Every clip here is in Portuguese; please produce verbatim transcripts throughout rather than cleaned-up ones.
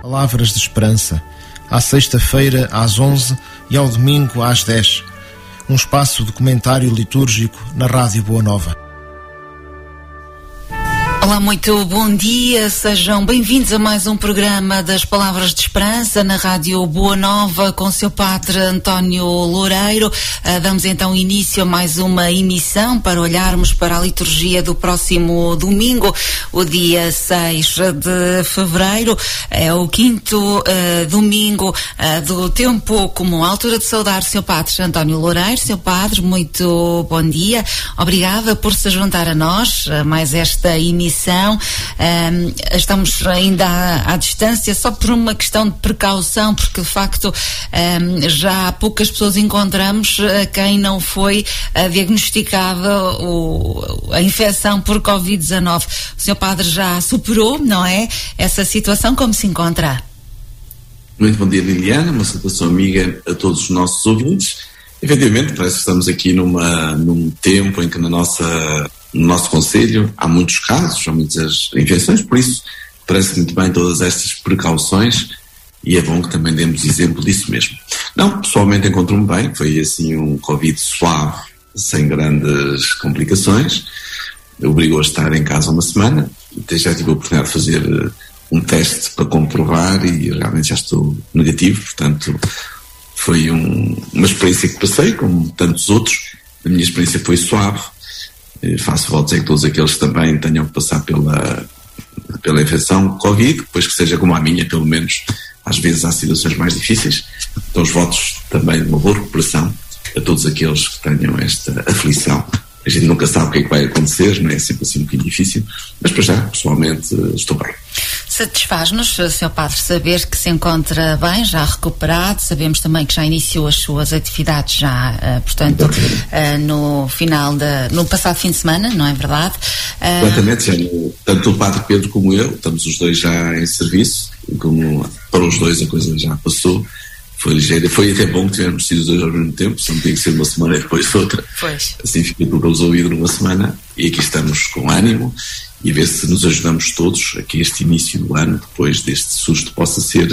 Palavras de esperança, à sexta-feira às onze e ao domingo às dez. Um espaço de comentário litúrgico na Rádio Boa Nova. Olá, muito bom dia, sejam bem-vindos a mais um programa das Palavras de Esperança na Rádio Boa Nova com o seu padre António Loureiro. Uh, damos então início a mais uma emissão para olharmos para a liturgia do próximo domingo, o dia seis de fevereiro. É o quinto uh, domingo uh, do tempo comum. À altura de saudar o seu padre António Loureiro. Seu padre, muito bom dia. Obrigada por se juntar a nós a mais esta emissão. Um, estamos ainda à, à distância só por uma questão de precaução, porque de facto um, já há poucas pessoas encontramos a quem não foi uh, diagnosticada o, a infecção por covid dezanove. O senhor padre já superou, não é? Essa situação, como se encontra? Muito bom dia, Liliana, uma saudação amiga a todos os nossos ouvintes. Efetivamente, parece que estamos aqui numa, num tempo em que na nossa No nosso concelho há muitos casos, há muitas infecções, por isso parece muito bem todas estas precauções e é bom que também demos exemplo disso mesmo. Não, pessoalmente encontro-me bem, foi assim um Covid suave, sem grandes complicações, obrigou a estar em casa uma semana, até já tive a oportunidade de fazer um teste para comprovar e realmente já estou negativo, portanto foi um, uma experiência que passei, como tantos outros, a minha experiência foi suave. Faço votos em que todos aqueles também tenham que passar pela, pela infecção Covid, depois que seja como a minha, pelo menos às vezes há situações mais difíceis. Então os votos também de uma boa recuperação a todos aqueles que tenham esta aflição. A gente nunca sabe o que é que vai acontecer, não é? É sempre assim um bocadinho difícil, mas para já, pessoalmente, estou bem. Satisfaz-nos, senhor Padre, saber que se encontra bem, já recuperado. Sabemos também que já iniciou as suas atividades já, uh, portanto, uh, no final da, no passado fim de semana, não é verdade? Completamente, uh... tanto o Padre Pedro como eu, estamos os dois já em serviço, como para os dois a coisa já passou. Foi ligeira, foi até bom que tivermos sido os dois ao mesmo tempo, só não tinha que ser uma semana e depois outra. Pois. Assim fica tudo resolvido numa semana e aqui estamos com ânimo e a ver se nos ajudamos todos a que este início do ano, depois deste susto, possa ser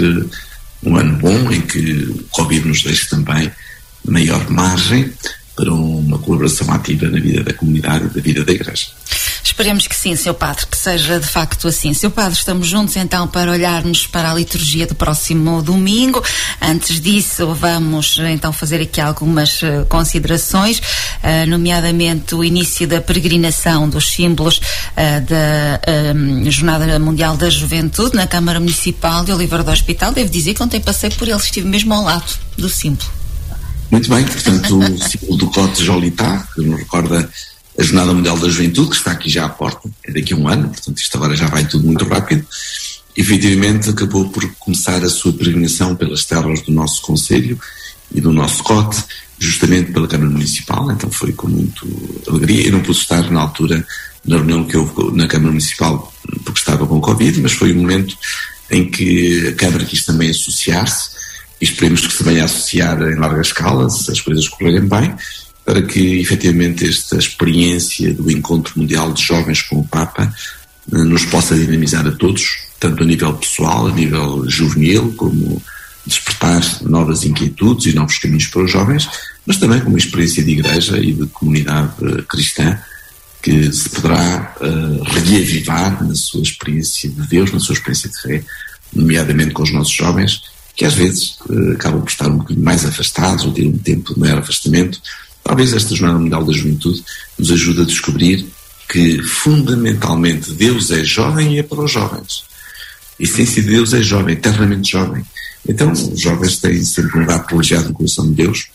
um ano bom em que o Covid nos deixe também maior margem para uma colaboração ativa na vida da comunidade e da vida da Igreja. Esperemos que sim, senhor Padre, que seja de facto assim. senhor Padre, estamos juntos então para olharmos para a liturgia do próximo domingo. Antes disso, vamos então fazer aqui algumas uh, considerações, uh, nomeadamente o início da peregrinação dos símbolos uh, da uh, Jornada Mundial da Juventude na Câmara Municipal de Oliveira do Hospital. Devo dizer que ontem passei por ele, estive mesmo ao lado do símbolo. Muito bem, portanto, o símbolo do Cote Jolitá, que nos recorda a Jornada Mundial da Juventude, que está aqui já à porta, é daqui a um ano, portanto isto agora já vai tudo muito rápido. Efetivamente acabou por começar a sua peregrinação pelas terras do nosso concelho e do nosso Cote, justamente pela Câmara Municipal, então foi com muita alegria. Eu não pude estar na altura da reunião que houve na Câmara Municipal porque estava com Covid, mas foi um momento em que a Câmara quis também associar-se e esperemos que se venha a associar em larga escala, se as coisas correrem bem, para que efetivamente esta experiência do encontro mundial de jovens com o Papa nos possa dinamizar a todos, tanto a nível pessoal, a nível juvenil, como despertar novas inquietudes e novos caminhos para os jovens, mas também como uma experiência de igreja e de comunidade cristã que se poderá uh, reavivar na sua experiência de Deus, na sua experiência de fé, nomeadamente com os nossos jovens, que às vezes uh, acabam por estar um bocadinho mais afastados ou ter um tempo de maior afastamento. Talvez esta Jornada Mundial da Juventude nos ajude a descobrir que fundamentalmente Deus é jovem e é para os jovens. A essência de Deus é jovem, eternamente jovem. Então os jovens têm sempre um lugar privilegiado no coração de Deus.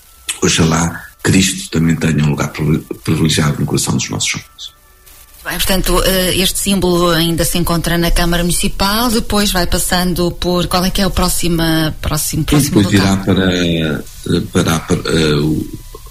Oxalá Cristo também tenha um lugar privilegiado no coração dos nossos jovens. Bem, portanto, este símbolo ainda se encontra na Câmara Municipal, depois vai passando por... Qual é que é o próximo, próximo, próximo depois local? Depois irá para, para, para, para uh,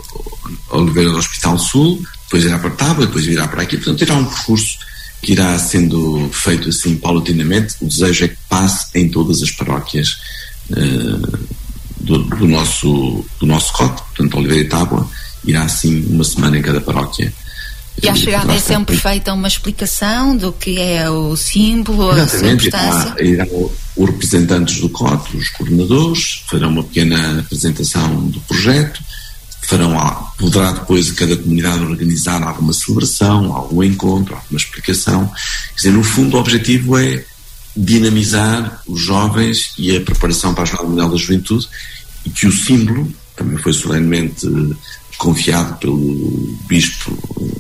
o Oliveira do Hospital Sul, depois irá para Tábua, depois virá para aqui. Portanto, irá um percurso que irá sendo feito assim paulatinamente. O desejo é que passe em todas as paróquias uh, do, do nosso do nosso cote, portanto, Oliveira e Tábua, irá assim uma semana em cada paróquia, E à chegada é sempre feita uma explicação do que é o símbolo, exatamente, a sua importância? Irão os representantes do C O T, os coordenadores, farão uma pequena apresentação do projeto, farão, poderá depois cada comunidade organizar alguma celebração, algum encontro, alguma explicação. Quer dizer, no fundo o objetivo é dinamizar os jovens e a preparação para a Jornada Mundial da Juventude, e que o símbolo também foi solenemente confiado pelo Bispo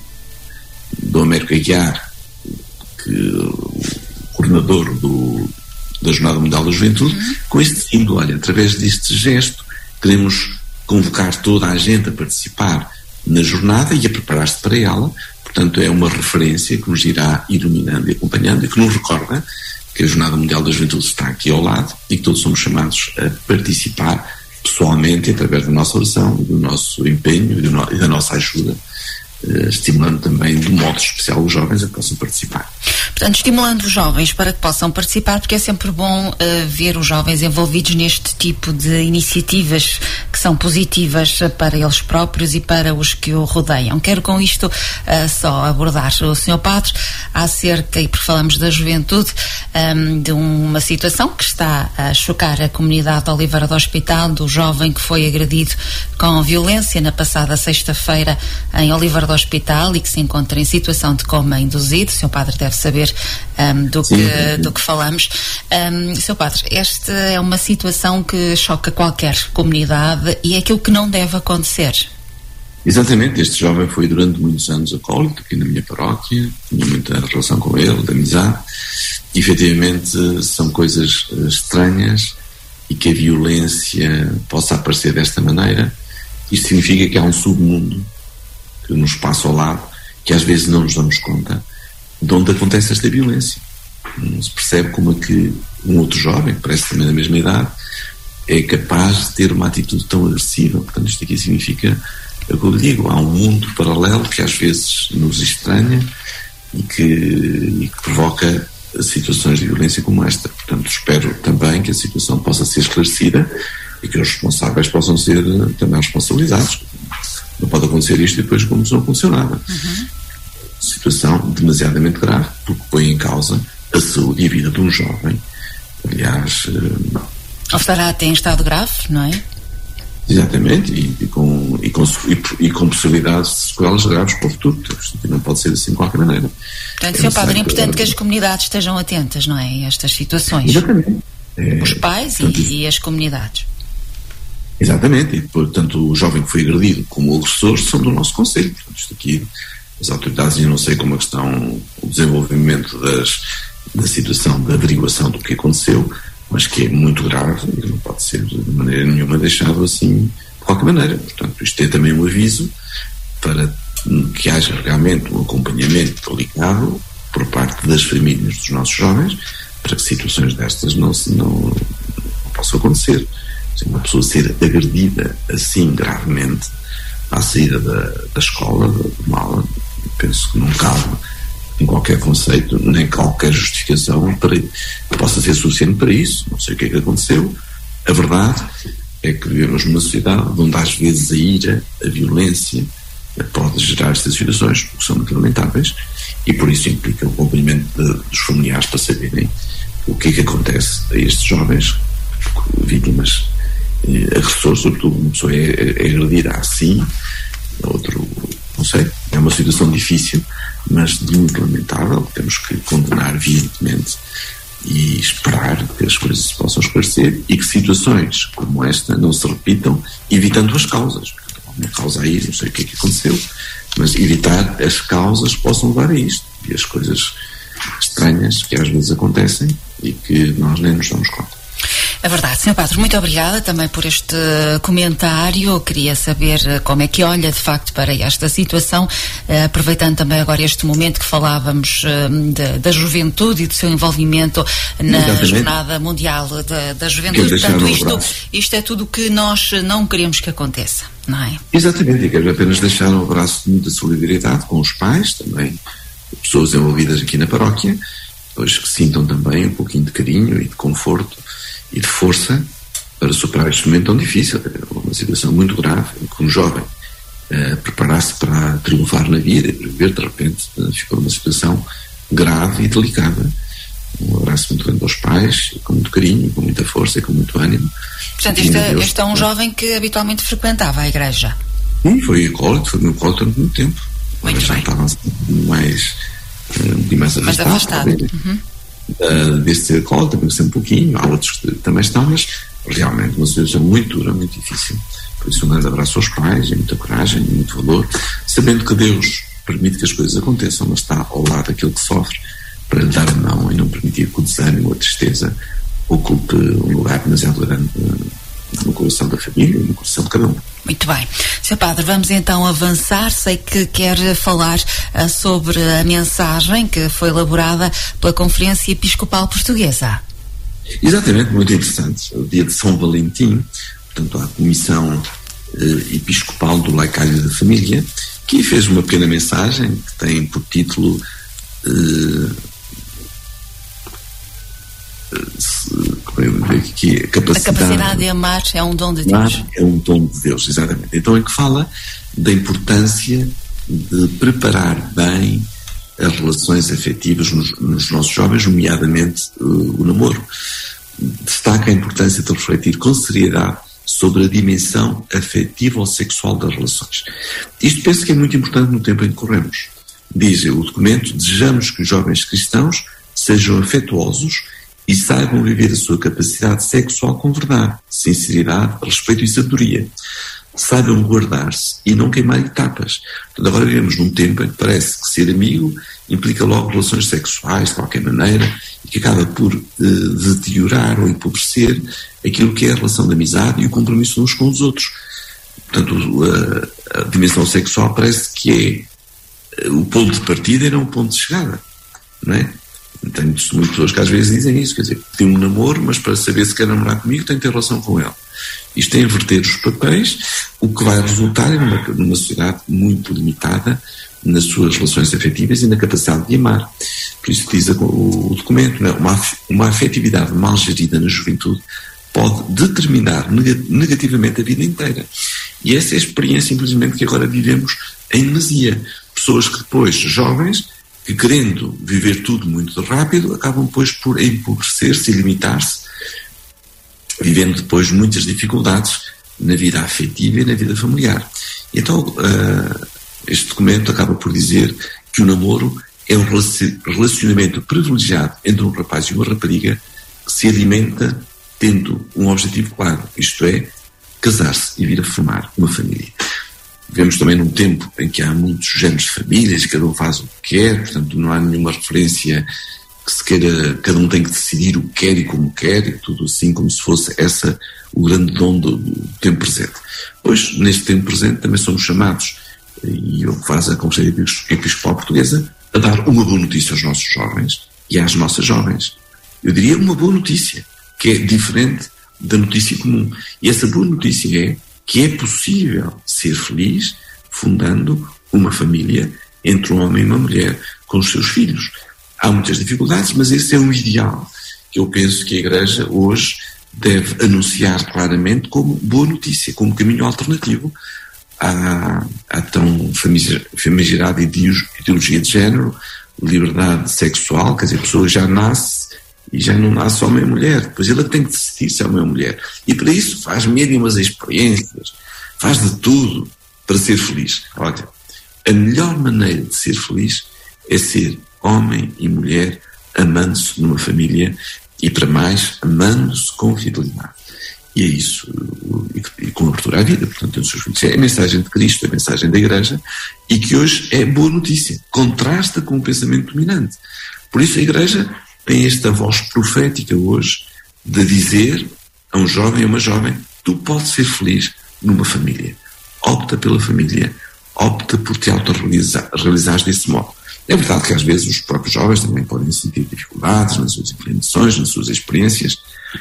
Dom Américo Aguiar, que o coordenador do, da Jornada Mundial da Juventude, uhum. com este símbolo. Olha, através deste gesto queremos convocar toda a gente a participar na jornada e a preparar-se para ela. Portanto, é uma referência que nos irá iluminando e acompanhando, e que nos recorda que a Jornada Mundial da Juventude está aqui ao lado e que todos somos chamados a participar pessoalmente, através da nossa oração, do nosso empenho e, do no, e da nossa ajuda, eh, estimulando também de modo especial os jovens a que possam participar. Portanto, estimulando os jovens para que possam participar, porque é sempre bom uh, ver os jovens envolvidos neste tipo de iniciativas que são positivas para eles próprios e para os que o rodeiam. Quero com isto uh, só abordar o senhor Padre acerca, e porque falamos da juventude, um, de uma situação que está a chocar a comunidade de Oliveira do Hospital, do jovem que foi agredido com violência na passada sexta-feira em Oliveira do Hospital e que se encontra em situação de coma induzido. O senhor Padre deve saber Um, do, sim, que, sim. do que falamos. Um, Seu Padre, esta é uma situação que choca qualquer comunidade e é aquilo que não deve acontecer. Exatamente, este jovem foi durante muitos anos acólito aqui na minha paróquia, tinha muita relação com ele, de amizade, e efetivamente são coisas estranhas, e que a violência possa aparecer desta maneira. Isto significa que há um submundo que nos passa ao lado, que às vezes não nos damos conta de onde acontece esta violência. Não se percebe como é que um outro jovem, que parece também da mesma idade, é capaz de ter uma atitude tão agressiva. Portanto, isto aqui significa, é o que eu lhe digo, há um mundo paralelo que às vezes nos estranha e que, e que provoca situações de violência como esta. Portanto, espero também que a situação possa ser esclarecida e que os responsáveis possam ser também responsabilizados. Não pode acontecer isto e depois como se não aconteceu nada. Uhum. Situação demasiadamente grave, porque põe em causa a saúde e a vida de um jovem. Aliás, ou estará até em estado grave, não é? Exatamente, e, e, com, e, com, e, e com possibilidades de sequelas graves para o futuro. Isto não pode ser assim de qualquer maneira. Portanto, senhor Padre, é importante que as comunidades estejam atentas, não é, a estas situações. Exatamente. É, os pais portanto, e, e as comunidades. Exatamente, e portanto o jovem que foi agredido como o agressor são do nosso conselho. Portanto, isto aqui, as autoridades, eu não sei como é que estão o desenvolvimento das, da situação de averiguação do que aconteceu, mas que é muito grave e não pode ser de maneira nenhuma deixado assim de qualquer maneira. Portanto, isto é também um aviso para que haja realmente um acompanhamento ligado por parte das famílias dos nossos jovens, para que situações destas não, não, não possam acontecer. Se uma pessoa ser agredida assim gravemente à saída da, da escola, de mala, penso que não cabe em qualquer conceito, nem qualquer justificação para, que possa ser suficiente para isso. Não sei o que é que aconteceu. A verdade é que vivemos numa sociedade onde às vezes a ira, a violência pode gerar estas situações, que são muito lamentáveis, e por isso implica o acompanhamento de, dos familiares para saberem o que é que acontece a estes jovens vítimas, eh, agressores, sobretudo uma pessoa é, é agredida assim, outro, não sei, é uma situação difícil, mas de muito lamentável. Temos que condenar veementemente e esperar que as coisas se possam esclarecer e que situações como esta não se repitam, evitando as causas. Uma causa aí, não sei o que é que aconteceu, mas evitar as causas que possam levar a isto e as coisas estranhas que às vezes acontecem e que nós nem nos damos conta. É verdade, senhor Padre, muito obrigada também por este comentário. Eu queria saber como é que olha de facto para esta situação, eh, aproveitando também agora este momento que falávamos eh, de, da juventude e do seu envolvimento na Exatamente. Jornada Mundial da, da Juventude. Portanto, isto, isto é tudo o que nós não queremos que aconteça, não é? Exatamente, e quero apenas deixar um abraço de muita solidariedade com os pais, também pessoas envolvidas aqui na paróquia, pois que sintam também um pouquinho de carinho e de conforto e de força para superar este momento tão difícil. É uma situação muito grave em que um jovem uh, preparar-se para triunfar na vida e viver, de repente uh, ficou numa situação grave e delicada. Um abraço muito grande aos pais, com muito carinho, com muita força e com muito ânimo. Portanto, este, é, este é um jovem que habitualmente frequentava a igreja. Sim, foi acólito, foi meu acólito durante muito tempo. Muito já bem. Estava mais, uh, mais mais afastado. afastado. Uhum. Uh, deste ser acólito, também um pouquinho, há outros que também estão, mas realmente uma situação muito dura, muito difícil. Por isso um grande abraço aos pais, e muita coragem, e muito valor, sabendo que Deus permite que as coisas aconteçam, mas está ao lado daquele que sofre, para lhe dar a mão e não permitir que o desânimo ou a tristeza ocupe um lugar demasiado grande no coração da família e no coração de cada um. Muito bem. senhor Padre, vamos então avançar. Sei que quer falar uh, sobre a mensagem que foi elaborada pela Conferência Episcopal Portuguesa. Exatamente, muito interessante. O dia de São Valentim, portanto, a Comissão uh, Episcopal do Laicário da Família, que fez uma pequena mensagem que tem por título uh, que a capacidade, a capacidade de amar é um dom de Deus. É um dom de Deus, exatamente. Então é que fala da importância de preparar bem as relações afetivas nos, nos nossos jovens, nomeadamente uh, o namoro. Destaca a importância de refletir com seriedade sobre a dimensão afetiva ou sexual das relações. Isto penso que é muito importante no tempo em que corremos. Diz o documento: desejamos que os jovens cristãos sejam afetuosos e saibam viver a sua capacidade sexual com verdade, sinceridade, respeito e sabedoria. Saibam guardar-se e não queimar etapas. Portanto, agora vivemos num tempo em que parece que ser amigo implica logo relações sexuais de qualquer maneira e que acaba por uh, deteriorar ou empobrecer aquilo que é a relação de amizade e o compromisso uns com os outros. Portanto, a, a dimensão sexual parece que é uh, o ponto de partida e não o ponto de chegada, não é? Tenho muitas pessoas que às vezes dizem isso, quer dizer, tem um namoro, mas para saber se quer namorar comigo tem que ter relação com ele. Isto é inverter os papéis, o que vai resultar é numa, numa sociedade muito limitada nas suas relações afetivas e na capacidade de amar. Por isso diz o, o documento, né? uma, uma afetividade mal gerida na juventude pode determinar negativamente a vida inteira. E essa é a experiência, infelizmente, que agora vivemos em demasia. Pessoas que depois, jovens, que querendo viver tudo muito rápido, acabam depois por empobrecer-se e limitar-se, vivendo depois muitas dificuldades na vida afetiva e na vida familiar. E então uh, este documento acaba por dizer que o namoro é um relacionamento privilegiado entre um rapaz e uma rapariga que se alimenta tendo um objetivo claro, isto é, casar-se e vir a formar uma família. Vivemos também num tempo em que há muitos géneros de famílias, cada um faz o que quer, portanto não há nenhuma referência que se queira, cada um tem que decidir o que quer e como quer, e tudo assim como se fosse essa o grande dom do, do tempo presente. Pois, neste tempo presente também somos chamados, e o que faz a Conferência Episcopal Portuguesa, a dar uma boa notícia aos nossos jovens e às nossas jovens. Eu diria uma boa notícia, que é diferente da notícia comum. E essa boa notícia é que é possível ser feliz fundando uma família entre um homem e uma mulher com os seus filhos. Há muitas dificuldades, mas esse é um ideal que eu penso que a Igreja hoje deve anunciar claramente como boa notícia, como caminho alternativo à, à tão famigerada ideologia de género, liberdade sexual, quer dizer, a pessoa já nasce e já não nasce homem e mulher, depois ele tem que decidir se é homem ou mulher. E para isso faz mínimas experiências, faz de tudo para ser feliz. Olha, a melhor maneira de ser feliz é ser homem e mulher amando-se numa família e, para mais, amando-se com fidelidade. E é isso, e com abertura à vida, portanto, os seus filhos. É a mensagem de Cristo, é a mensagem da Igreja, e que hoje é boa notícia, contrasta com o pensamento dominante. Por isso a Igreja tem esta voz profética hoje de dizer a um jovem e a uma jovem: tu podes ser feliz numa família. Opta pela família, opta por te autorrealizares desse modo. É verdade que às vezes os próprios jovens também podem sentir dificuldades nas suas inclinações, nas suas experiências,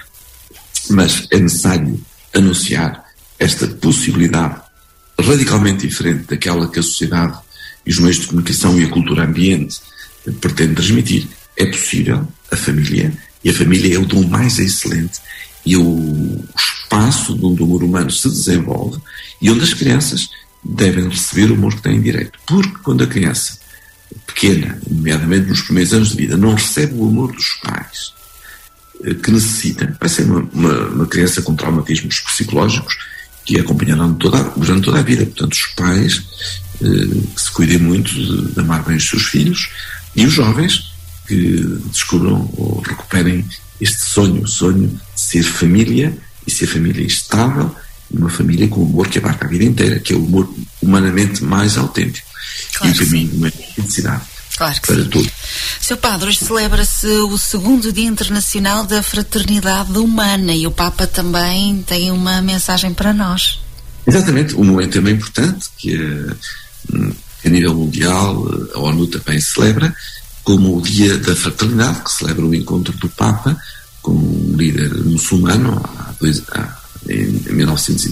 mas é necessário anunciar esta possibilidade radicalmente diferente daquela que a sociedade e os meios de comunicação e a cultura ambiente pretendem transmitir. É possível a família, e a família é o dom mais excelente e o espaço onde o amor humano se desenvolve e onde as crianças devem receber o amor que têm direito. Porque quando a criança pequena, nomeadamente nos primeiros anos de vida, não recebe o amor dos pais que necessita, vai ser uma, uma, uma criança com traumatismos psicológicos que acompanharão toda, durante toda a vida. Portanto, os pais eh, que se cuidem muito de, de amar bem os seus filhos, e os jovens que descubram ou recuperem este sonho, o sonho de ser família, e ser família estável, uma família com amor que abarca a vida inteira, que é o amor humanamente mais autêntico. Claro, e o caminho de uma felicidade. Claro que para sim. Todos. Senhor Padre, hoje celebra-se o segundo Dia Internacional da Fraternidade Humana e o Papa também tem uma mensagem para nós. Exatamente, um momento também importante que a, a nível mundial a ONU também celebra, como o Dia da Fraternidade, que celebra o encontro do Papa com um líder muçulmano há dois, há, em mil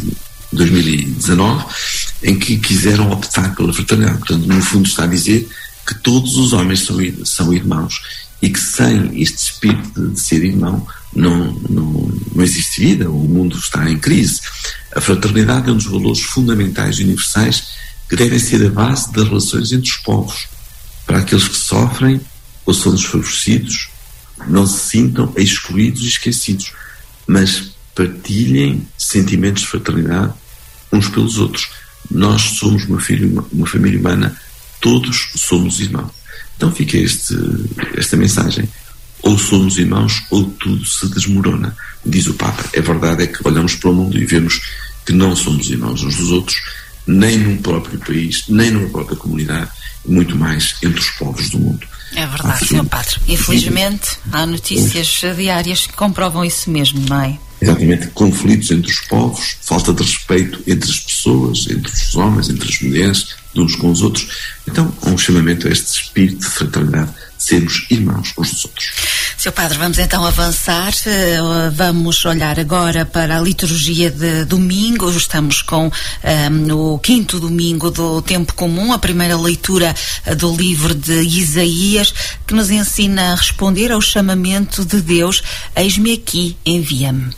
e dezenove, em que quiseram optar pela fraternidade. Portanto, no fundo está a dizer que todos os homens são, são irmãos e que sem este espírito de ser irmão não, não, não existe vida, o mundo está em crise. A fraternidade é um dos valores fundamentais e universais que devem ser a base das relações entre os povos. Para aqueles que sofrem ou são desfavorecidos, não se sintam excluídos e esquecidos, mas partilhem sentimentos de fraternidade uns pelos outros. Nós somos uma, filha, uma família humana, todos somos irmãos. Então fica este, esta mensagem: ou somos irmãos ou tudo se desmorona, diz o Papa. A verdade é que olhamos para o mundo e vemos que não somos irmãos uns dos outros, nem num próprio país, nem numa própria comunidade, muito mais entre os povos do mundo. É verdade, senhor Padre. Infelizmente há notícias diárias que comprovam isso mesmo, não é? Exatamente, conflitos entre os povos, falta de respeito entre as pessoas, entre os homens, entre as mulheres, de uns com os outros. Então, há um chamamento a este espírito de fraternidade, de sermos irmãos uns dos outros. senhor Padre, vamos então avançar, vamos olhar agora para a liturgia de domingo. Estamos com um, o quinto domingo do tempo comum, a primeira leitura do livro de Isaías, que nos ensina a responder ao chamamento de Deus: eis-me aqui, envia-me.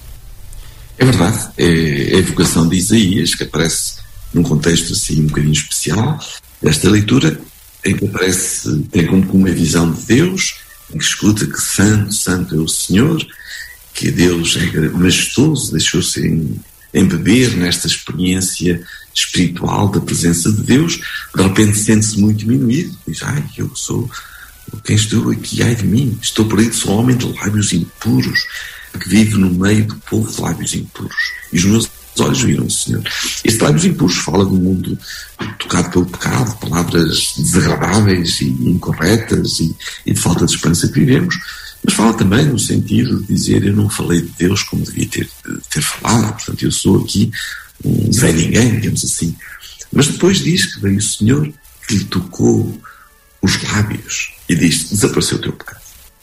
É verdade, é a evocação de Isaías, que aparece num contexto assim um bocadinho especial desta leitura, em que aparece, tem como uma visão de Deus, em que escuta que santo, santo é o Senhor, que Deus é majestoso, deixou-se embeber nesta experiência espiritual da presença de Deus. De repente sente-se muito diminuído, diz: ai, eu sou, quem estou aqui, ai de mim, estou perdido, sou homem de lábios impuros, que vive no meio do povo de lábios impuros, e os meus olhos viram o Senhor. Este lábios impuros fala do mundo tocado pelo pecado, palavras desagradáveis e incorretas e, e de falta de esperança que vivemos, mas fala também no sentido de dizer: eu não falei de Deus como devia ter, ter falado, portanto eu sou aqui um Zé Ninguém, digamos assim. Mas depois diz que veio o Senhor que lhe tocou os lábios e diz: desapareceu o teu pecado,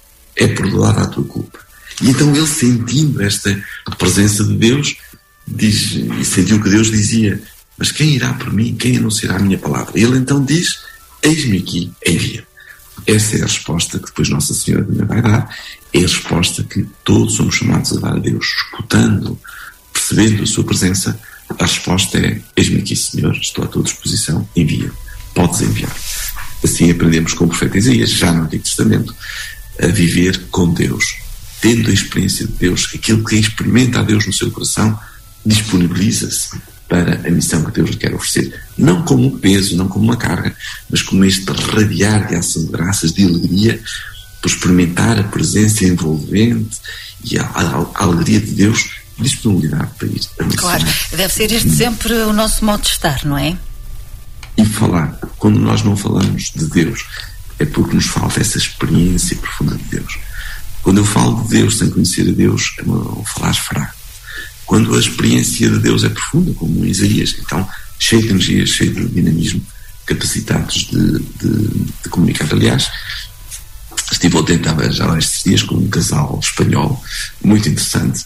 é perdoada a tua culpa. E então ele, sentindo esta presença de Deus, diz, e sentiu que Deus dizia: mas quem irá por mim? Quem anunciará a minha palavra? E ele então diz: eis-me aqui, envia. Essa é a resposta que depois Nossa Senhora também vai dar. É a resposta que todos somos chamados a dar a Deus, escutando, percebendo a sua presença. A resposta é: eis-me aqui, Senhor, estou à tua disposição, envia. Podes enviar. Assim aprendemos com o profeta Isaías, já no Antigo Testamento, a viver com Deus, tendo a experiência de Deus. Aquele que experimenta a Deus no seu coração disponibiliza-se para a missão que Deus lhe quer oferecer, não como um peso, não como uma carga, mas como este radiar de ação de graças, de alegria, por experimentar a presença envolvente e a, a, a alegria de Deus, disponibilidade para ir a missão. Claro, deve ser este sempre o nosso modo de estar, não é? E falar, quando nós não falamos de Deus, é porque nos falta essa experiência profunda de Deus. Quando eu falo de Deus sem conhecer a Deus, é um falar fraco. Quando a experiência de Deus é profunda, como Isaías, então cheio de energia, cheio de dinamismo, capacitados de, de, de comunicar. Aliás, estive ontem, estava já estes dias com um casal espanhol muito interessante,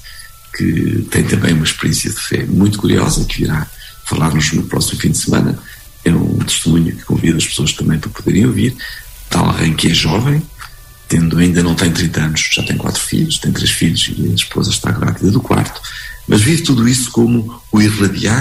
que tem também uma experiência de fé muito curiosa, que virá falar-nos no próximo fim de semana. É um testemunho que convido as pessoas também para poderem ouvir. Tal alguém que é jovem, tendo ainda não tem trinta anos, já tem quatro filhos, tem três filhos e a esposa está grávida do quarto, mas vive tudo isso como o irradiar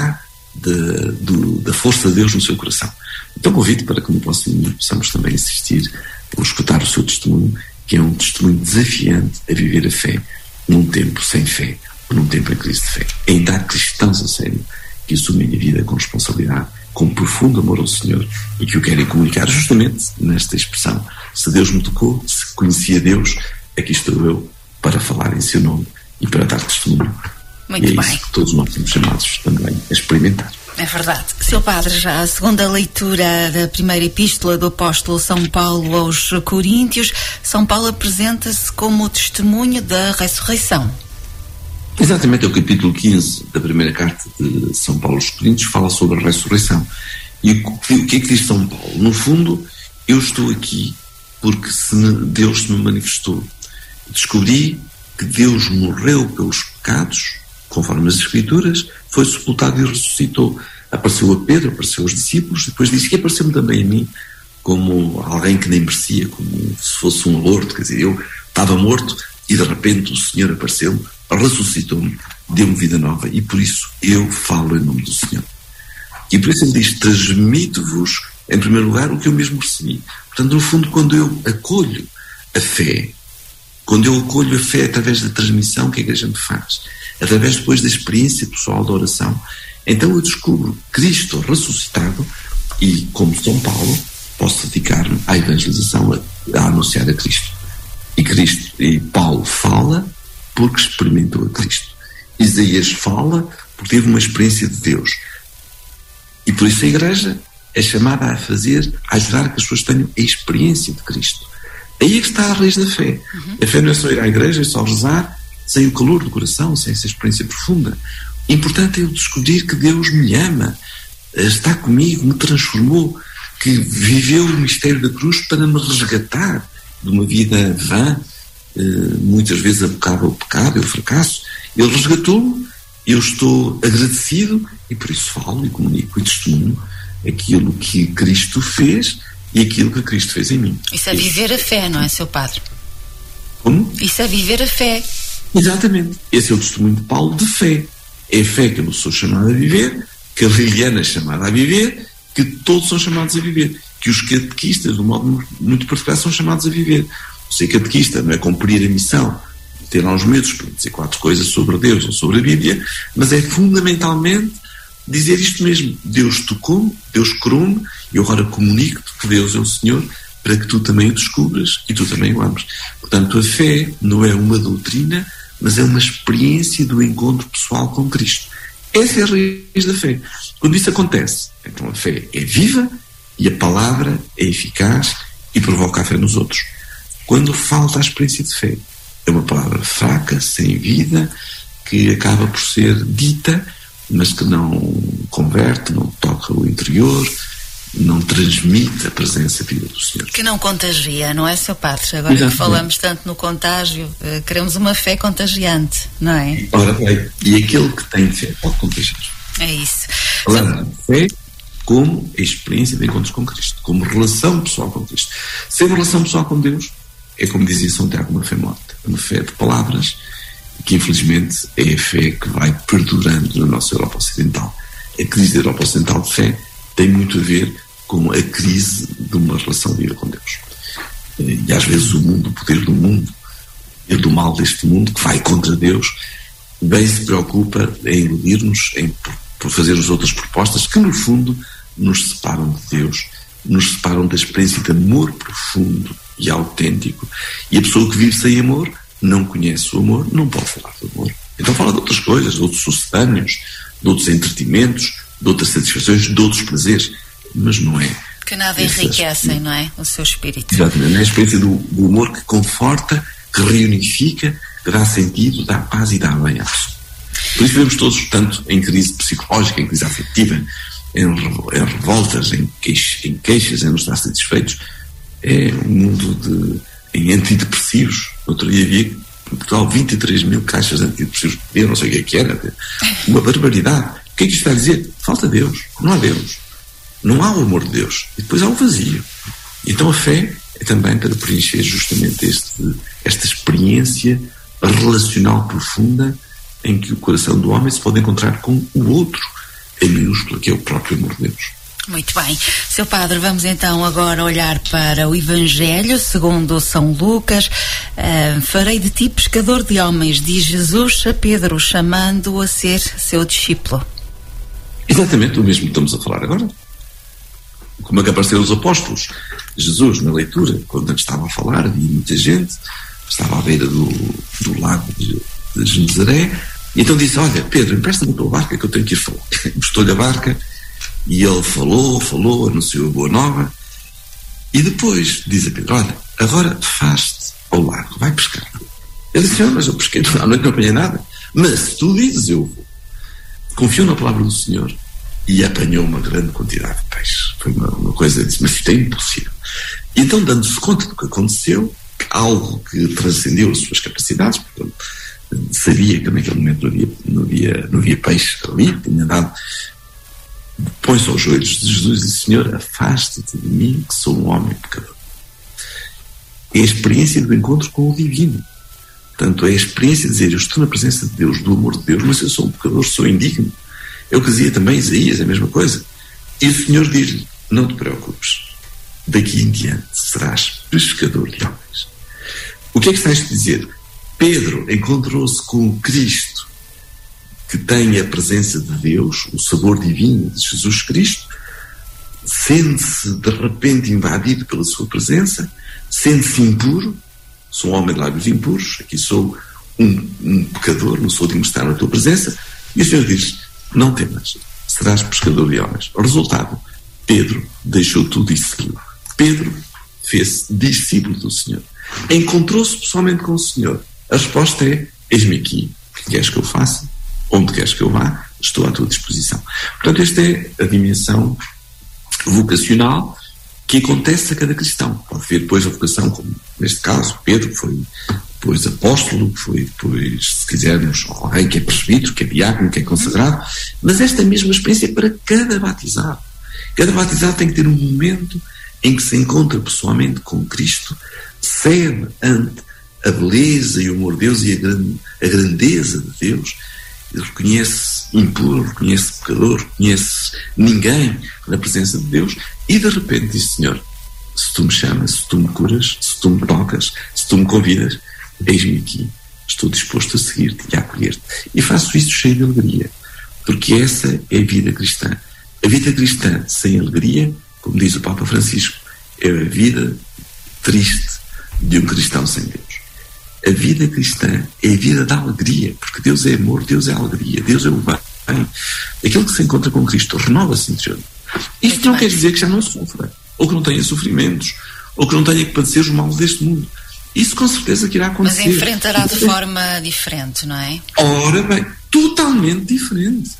de, do, da força de Deus no seu coração. Então convido para que no próximo domingo possamos também assistir ou escutar o seu testemunho, que é um testemunho desafiante a viver a fé num tempo sem fé, ou num tempo em crise de fé. Ainda há cristãos a sério que assumem a vida com responsabilidade, com profundo amor ao Senhor e que o querem comunicar justamente nesta expressão: se Deus me tocou, se conhecia Deus, aqui estou eu para falar em seu nome e para dar testemunho. Muito e é bem. isso que todos nós somos chamados também a experimentar. É verdade. Seu Padre, já a segunda leitura da primeira epístola do apóstolo São Paulo aos Coríntios, São Paulo apresenta-se como testemunho da ressurreição. Exatamente, é o capítulo quinze da primeira carta de São Paulo aos Coríntios, fala sobre a ressurreição. E o que, o que é que diz São Paulo? No fundo, eu estou aqui porque se me, Deus se me manifestou. Descobri que Deus morreu pelos pecados, conforme as Escrituras, foi sepultado e ressuscitou. Apareceu a Pedro, apareceu aos discípulos, depois disse que apareceu-me também a mim, como alguém que nem merecia, como se fosse um aborto. Quer dizer, eu estava morto e de repente o Senhor apareceu-me, ressuscitou-me, deu-me vida nova, e por isso eu falo em nome do Senhor. E por isso ele diz: transmito-vos, em primeiro lugar, o que eu mesmo recebi. Portanto, no fundo, quando eu acolho a fé, quando eu acolho a fé através da transmissão que a Igreja me faz, através depois da experiência pessoal da oração, então eu descubro Cristo ressuscitado e, como São Paulo, posso dedicar-me à evangelização, a, a anunciar a Cristo. E Cristo, e Paulo fala porque experimentou a Cristo. Isaías fala porque teve uma experiência de Deus. E por isso a Igreja é chamada a fazer, a ajudar que as pessoas tenham a experiência de Cristo. Aí é que está a raiz da fé. Uhum. A fé não é só ir à igreja, é só rezar, sem o calor do coração, sem essa experiência profunda. O importante é eu descobrir que Deus me ama, está comigo, me transformou, que viveu o mistério da cruz para me resgatar de uma vida vã, muitas vezes abocada ao pecado, ao fracasso. Ele resgatou-me, eu estou agradecido e por isso falo e comunico e testemunho aquilo que Cristo fez e aquilo que Cristo fez em mim. Isso é viver a fé, não é, seu Padre? Como? Isso é viver a fé. Exatamente. Esse é o testemunho de Paulo de fé. É a fé que eu sou chamado a viver, que a Liliana é chamada a viver, que todos são chamados a viver, que os catequistas, de um modo muito particular, são chamados a viver. Ser catequista não é cumprir a missão, ter lá uns medos para dizer quatro coisas sobre Deus ou sobre a Bíblia, mas é fundamentalmente dizer isto mesmo: Deus tocou-me, Deus curou-me, e eu agora comunico-te que Deus é o Senhor, para que tu também o descubras e tu também o ames. Portanto, a fé não é uma doutrina, mas é uma experiência do encontro pessoal com Cristo. Essa é a raiz da fé. Quando isso acontece, então a fé é viva e a palavra é eficaz e provoca a fé nos outros. Quando falta a experiência de fé, é uma palavra fraca, sem vida, que acaba por ser dita, mas que não converte, não toca o interior, não transmite a presença viva do Senhor. Que não contagia, não é, seu Padre? Agora Exatamente. Que falamos tanto no contágio, queremos uma fé contagiante, não é? Ora bem, e aquele que tem fé pode contagiar. É isso. Falando de fé como a experiência de encontros com Cristo, como relação pessoal com Cristo. Sem relação pessoal com Deus, é como dizia São Tiago, uma fé morta, uma fé de palavras, que infelizmente é a fé que vai perdurando na nossa Europa Ocidental. A crise da Europa Ocidental de fé tem muito a ver com a crise de uma relação viva com Deus. E às vezes o mundo, o poder do mundo, o poder do mal deste mundo, que vai contra Deus, bem se preocupa em iludir-nos, em por fazer-nos outras propostas que no fundo nos separam de Deus, nos separam da experiência de amor profundo e autêntico. E a pessoa que vive sem amor não conhece o amor, não pode falar do amor. Então fala de outras coisas, de outros sucedâneos, de outros entretenimentos, de outras satisfações, de outros prazeres, mas não é. Que nada enriquecem, não é? O seu espírito. Exatamente, é a experiência do, do amor que conforta, que reunifica, que dá sentido, dá paz e dá bem à pessoa. Por isso vivemos todos, tanto em crise psicológica, em crise afetiva, em, em revoltas, em, queix, em queixas, em não estar satisfeitos. É um mundo de, em antidepressivos. Outro dia havia em Portugal vinte e três mil caixas de antidepressivos por dia, não sei o que é que era. Uma barbaridade. O que é que isto está a dizer? Falta Deus. Não há Deus. Não há o amor de Deus. E depois há o vazio. Então a fé é também para preencher justamente este, esta experiência relacional profunda em que o coração do homem se pode encontrar com o outro. em minúscula, que é o próprio amor de Deus. Muito bem. Seu Padre, vamos então agora olhar para o Evangelho segundo São Lucas. Uh, farei de ti pescador de homens, diz Jesus a Pedro, chamando-o a ser seu discípulo. Exatamente o mesmo que estamos a falar agora. Como é que apareceram os apóstolos? Jesus, na leitura, quando estava a falar, havia muita gente, estava à beira do, do lago de, de Genezaré, e então disse: olha, Pedro, empresta-me a tua barca que eu tenho que ir falar. Emprestou-lhe a barca, e ele falou, falou, anunciou a boa nova, e depois diz a Pedro: olha, agora faz-te ao lago, vai pescar. Ele disse: mas eu pesquei, à noite não apanhei nada. Mas se tu dizes, eu vou. Confiou na palavra do Senhor e apanhou uma grande quantidade de peixe. Foi uma, uma coisa, disse, mas isto é impossível. E então, dando-se conta do que aconteceu, algo que transcendeu as suas capacidades, porque sabia que naquele momento não havia, não havia, não havia peixe ali, tinha dado, põe-se aos joelhos de Jesus e diz: Senhor, afaste-te de mim, que sou um homem pecador. É a experiência do encontro com o divino. Portanto, é a experiência de dizer: eu estou na presença de Deus, do amor de Deus, mas eu sou um pecador, sou indigno. É o que dizia também Isaías, é a mesma coisa. E o Senhor diz-lhe: não te preocupes, daqui em diante serás pescador de homens. O que é que está a dizer? Pedro encontrou-se com Cristo, que tem a presença de Deus, o sabor divino de Jesus Cristo, sente-se de repente invadido pela sua presença, sente-se impuro. Sou um homem de lábios impuros, aqui sou um, um pecador, não sou digno de estar na tua presença. E o Senhor diz: não temas, serás pescador de homens. O resultado: Pedro deixou tudo e seguiu. Pedro fez-se discípulo do Senhor. Encontrou-se pessoalmente com o Senhor. A resposta é: eis-me aqui. O que queres que eu faça? Onde queres que eu vá? Estou à tua disposição. Portanto, esta é a dimensão vocacional que acontece a cada cristão. Pode ver depois a vocação, como neste caso Pedro, que foi depois apóstolo, que foi depois, se quisermos, alguém que é presbítero, que é diácono, que é consagrado, mas esta mesma experiência é para cada batizado. Cada batizado tem que ter um momento em que se encontra pessoalmente com Cristo, cede ante a beleza e o amor de Deus e a, gran, a grandeza de Deus. Ele reconhece impuro, reconhece pecador, reconhece ninguém na presença de Deus e de repente diz: Senhor, se tu me chamas, se tu me curas, se tu me tocas, se tu me convidas, eis-me aqui, estou disposto a seguir-te e a acolher-te. E faço isso cheio de alegria, porque essa é a vida cristã. A vida cristã sem alegria, como diz o Papa Francisco, é a vida triste de um cristão sem Deus. A vida cristã é a vida da alegria, porque Deus é amor, Deus é alegria, Deus é o bem. Aquele que se encontra com Cristo renova-se interiormente. Isto não quer dizer que já não sofra, ou que não tenha sofrimentos, ou que não tenha que padecer os males deste mundo. Isso com certeza que irá acontecer. Mas enfrentará de forma diferente, não é? Ora bem, totalmente diferente.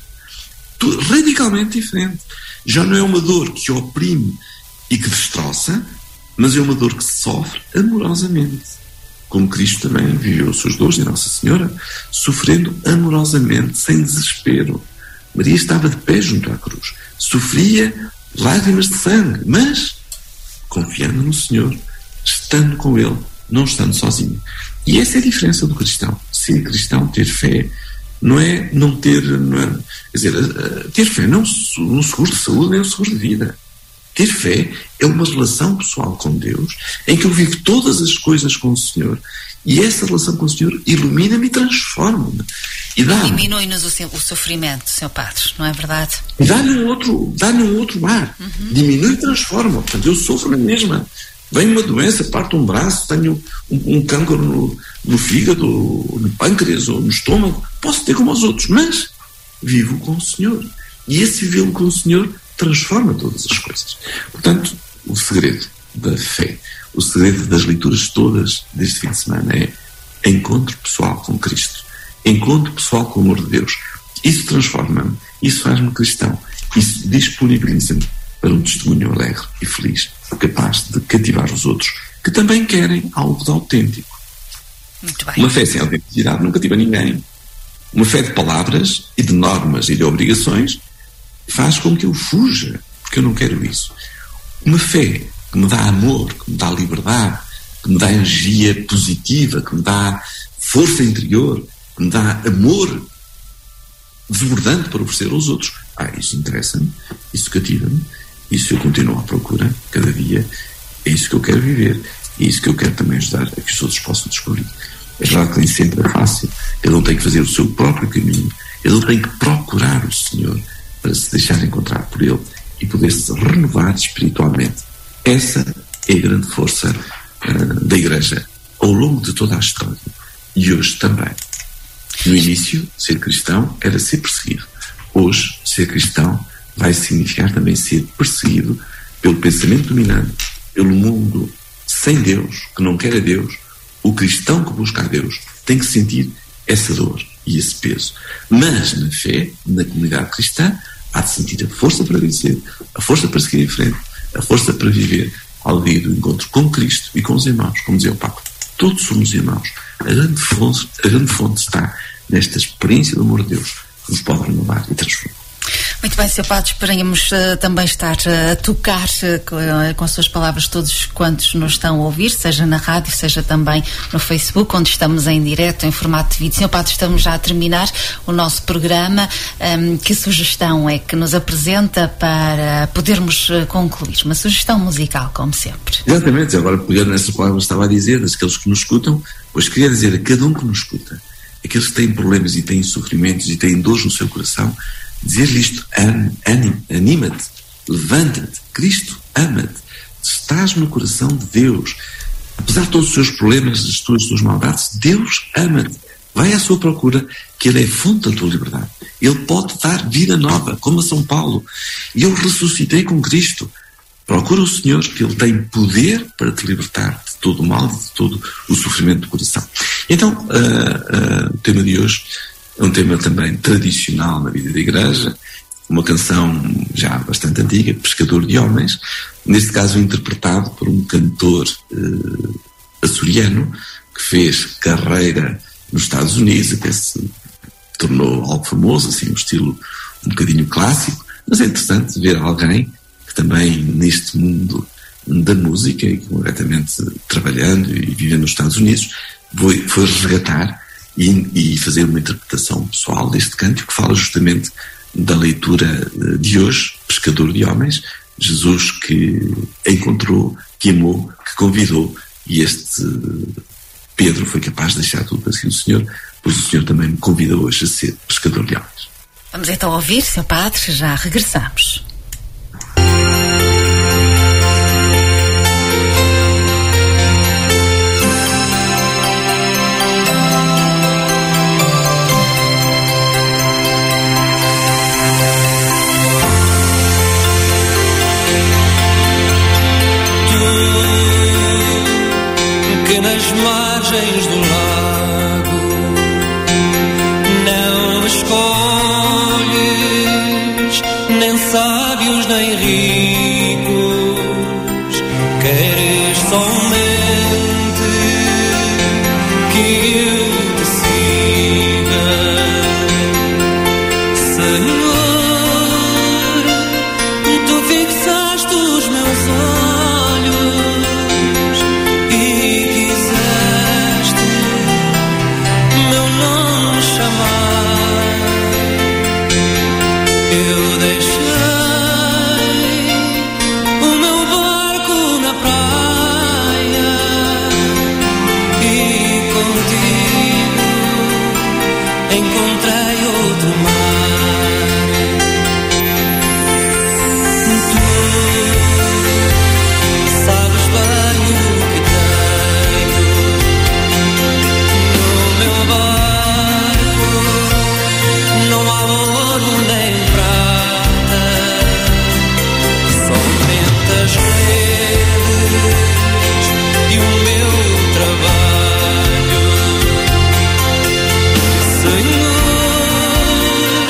Radicalmente diferente. Já não é uma dor que oprime e que destroça, mas é uma dor que se sofre amorosamente. Como Cristo também viveu os seus dores, e Nossa Senhora, sofrendo amorosamente, sem desespero. Maria estava de pé junto à cruz, sofria lágrimas de sangue, mas confiando no Senhor, estando com Ele, não estando sozinho. E essa é a diferença do cristão. Ser cristão, ter fé, não é não ter, não é, quer dizer, ter fé não no seguro de saúde nem no seguro de vida. Ter fé é uma relação pessoal com Deus, em que eu vivo todas as coisas com o Senhor, e essa relação com o Senhor ilumina-me e transforma-me. E dá-me... Diminui-nos o, o sofrimento, senhor Padre, não é verdade? Dá-lhe um outro, dá-lhe um outro ar. Uhum. Diminui e transforma. Portanto, eu sofro na mesma. Vem uma doença, parto um braço, tenho um, um cancro no, no fígado, no pâncreas ou no estômago. Posso ter como os outros, mas vivo com o Senhor. E esse vivê-lo com o Senhor transforma todas as coisas. Portanto, o segredo da fé, o segredo das leituras todas deste fim de semana é encontro pessoal com Cristo, encontro pessoal com o amor de Deus. Isso transforma-me, isso faz-me cristão, isso disponibiliza-me para um testemunho alegre e feliz, capaz de cativar os outros, que também querem algo de autêntico. Muito bem. Uma fé sem autenticidade não cativa ninguém. Uma fé de palavras e de normas e de obrigações faz com que eu fuja, porque eu não quero isso. Uma fé que me dá amor, que me dá liberdade, que me dá energia positiva, que me dá força interior, que me dá amor desbordante para oferecer aos outros. Ah, isso interessa-me, isso cativa-me, isso eu continuo à procura cada dia, é isso que eu quero viver, é isso que eu quero também ajudar a que os outros possam descobrir. É claro que nem sempre é fácil, ele não tem que fazer o seu próprio caminho, ele tem que procurar o Senhor para se deixar encontrar por Ele e poder-se renovar espiritualmente. Essa é a grande força uh, da Igreja ao longo de toda a história e hoje também. No início, ser cristão era ser perseguido. Hoje, ser cristão vai significar também ser perseguido pelo pensamento dominante, pelo mundo sem Deus, que não quer a Deus. O cristão que busca a Deus tem que sentir essa dor e esse peso. Mas na fé, na comunidade cristã, há de sentir a força para vencer, a força para seguir em frente, a força para viver ao dia do encontro com Cristo e com os irmãos. Como dizia o Papa, todos somos irmãos. A grande fonte, a grande fonte está nesta experiência do amor de Deus que nos pode renovar e transformar. Muito bem, senhor Padre, esperemos uh, também estar uh, a tocar uh, com, uh, com as suas palavras todos quantos nos estão a ouvir, seja na rádio, seja também no Facebook, onde estamos em direto, em formato de vídeo. senhor Padre, estamos já a terminar o nosso programa. Um, que sugestão é que nos apresenta para podermos uh, concluir? Uma sugestão musical, como sempre. Exatamente, agora pegando nessas palavras que estava a dizer, daqueles que nos escutam, pois queria dizer a cada um que nos escuta, aqueles que têm problemas e têm sofrimentos e têm dores no seu coração, dizer-lhe isto: anima-te, levanta-te, Cristo ama-te, estás no coração de Deus, apesar de todos os seus problemas, das tuas, das tuas maldades, Deus ama-te, vai à sua procura, que Ele é fonte da tua liberdade, Ele pode dar vida nova, como a São Paulo, e eu ressuscitei com Cristo. Procura o Senhor, que Ele tem poder para te libertar de todo o mal e de todo o sofrimento do coração. Então, uh, uh, o tema de hoje é um tema também tradicional na vida da Igreja, uma canção já bastante antiga, Pescador de Homens, neste caso interpretado por um cantor uh, açoriano que fez carreira nos Estados Unidos, até se tornou algo famoso, assim, um estilo um bocadinho clássico, mas é interessante ver alguém que também neste mundo da música, e concretamente trabalhando e vivendo nos Estados Unidos, foi, foi resgatar E, e fazer uma interpretação pessoal deste cântico que fala justamente da leitura de hoje, Pescador de Homens, Jesus que encontrou, que amou, que convidou, e este Pedro foi capaz de deixar tudo para seguir o Senhor, pois o Senhor também me convida hoje a ser pescador de homens. Vamos então ouvir, senhor Padre, já regressamos. Nas margens do lago não escolhes nem sábios nem ricos, queres somente que eu te siga, Senhor. Tu fixaste os meus olhos e Senhor,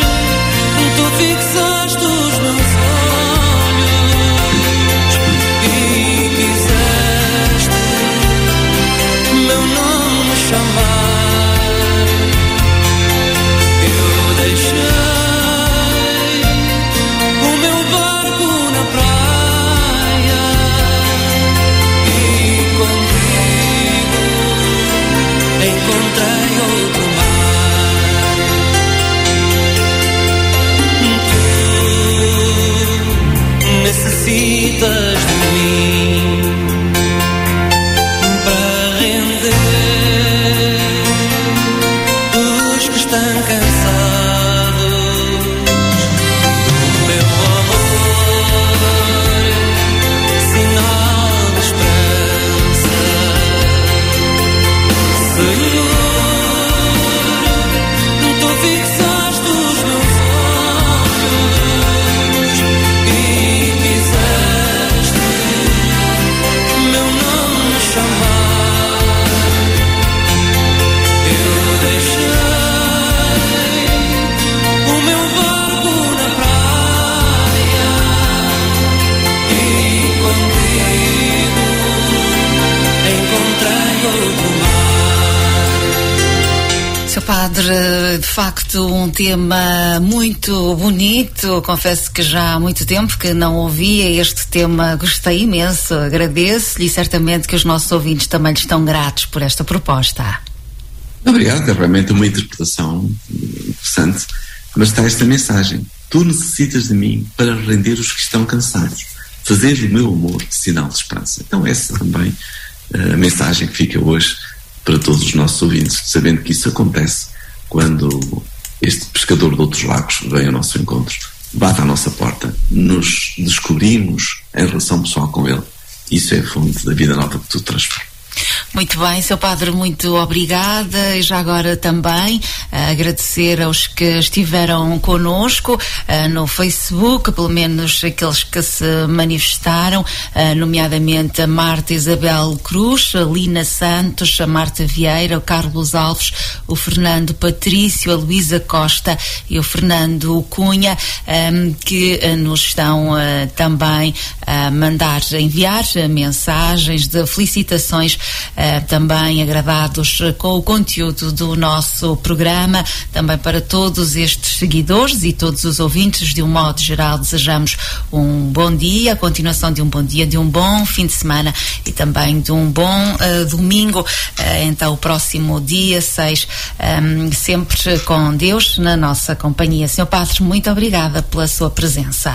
de facto um tema muito bonito. Confesso que já há muito tempo que não ouvia este tema, gostei imenso, agradeço-lhe e certamente que os nossos ouvintes também lhe estão gratos por esta proposta. Obrigado, é realmente uma interpretação interessante, mas está esta mensagem: tu necessitas de mim para render os que estão cansados, fazer do meu amor sinal de esperança. Então essa também a mensagem que fica hoje para todos os nossos ouvintes, sabendo que isso acontece quando este pescador de outros lagos vem ao nosso encontro, bate à nossa porta, nos descobrimos em relação pessoal com ele. Isso é a fonte da vida nova que tu transforma. Muito bem, seu Padre, muito obrigada. E já agora também uh, agradecer aos que estiveram connosco uh, no Facebook, pelo menos aqueles que se manifestaram, uh, nomeadamente a Marta Isabel Cruz, a Lina Santos, a Marta Vieira, o Carlos Alves, o Fernando Patrício, a Luísa Costa e o Fernando Cunha, um, que uh, nos estão uh, também a mandar, a enviar uh, mensagens de felicitações, Uh, também agradados uh, com o conteúdo do nosso programa. Também para todos estes seguidores e todos os ouvintes, de um modo geral, desejamos um bom dia, a continuação de um bom dia, de um bom fim de semana e também de um bom uh, domingo. Uh, então, o próximo dia seis, um, sempre com Deus na nossa companhia. Senhor Padre, muito obrigada pela sua presença.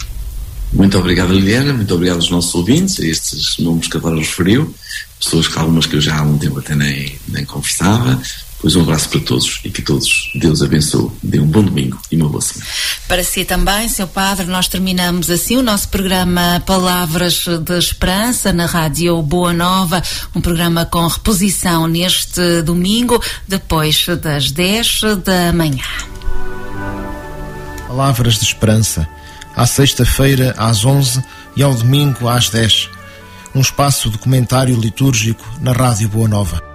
Muito obrigado, Liliana, muito obrigado aos nossos ouvintes, a estes nomes que agora referiu, pessoas que algumas que eu já há um tempo até nem, nem conversava. Pois um abraço para todos e que todos Deus abençoe. Dê um bom domingo e uma boa semana. Para si também, seu Padre, nós terminamos assim o nosso programa Palavras de Esperança na Rádio Boa Nova, um programa com reposição neste domingo, depois das dez da manhã. Palavras de Esperança, à sexta-feira às onze e ao domingo às dez. Um espaço de comentário litúrgico na Rádio Boa Nova.